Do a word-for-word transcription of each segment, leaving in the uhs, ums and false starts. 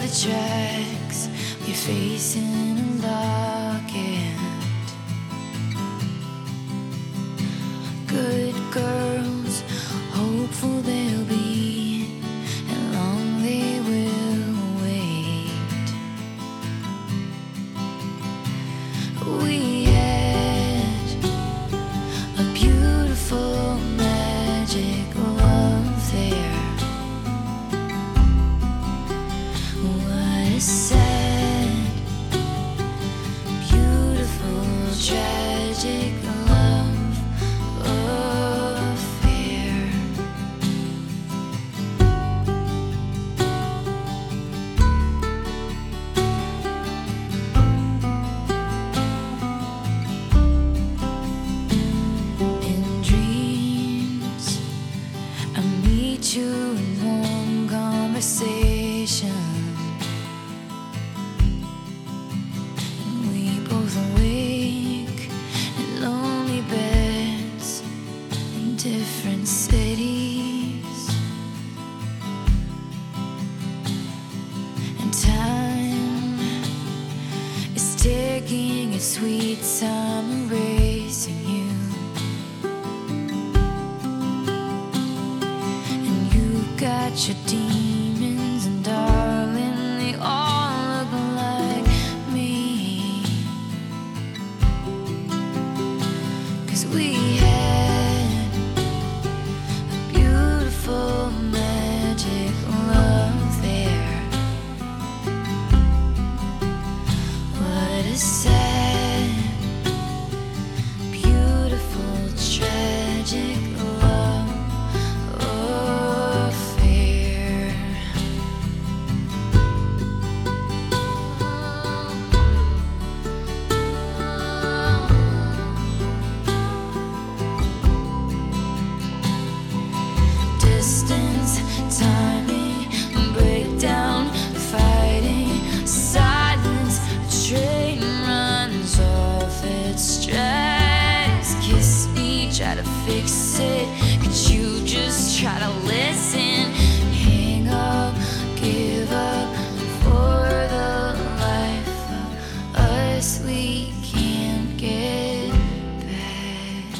tracks, we're facing a locket. Good girls, hopeful they'll be, and long they will wait. We had a beautiful magic love there. What a sad, beautiful, tragic love affair. In dreams, I meet you in warm conversation. Different cities, and time is taking its sweet time, erasing you. And you got your demons, and darling, they all look like me. 'Cause we magic love there. What a sad, beautiful, tragic love affair. Distance, timing, breakdown, fighting, silence, a train runs off its tracks. Kiss me, try to fix it, could you just try to listen? Hang up, give up for the life of us we can't get back.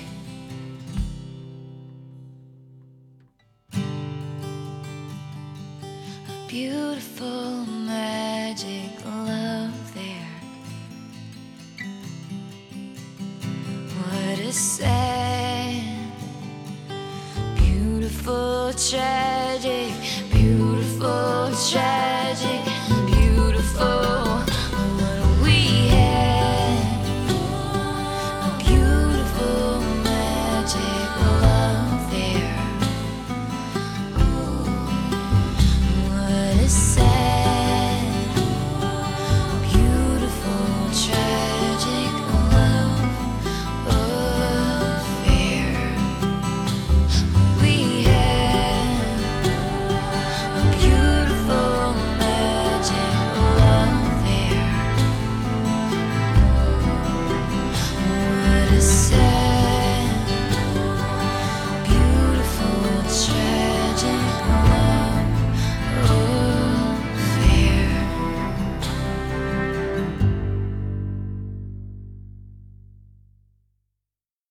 Beautiful, magic love there. What a sad, beautiful, tragic, beautiful, tragic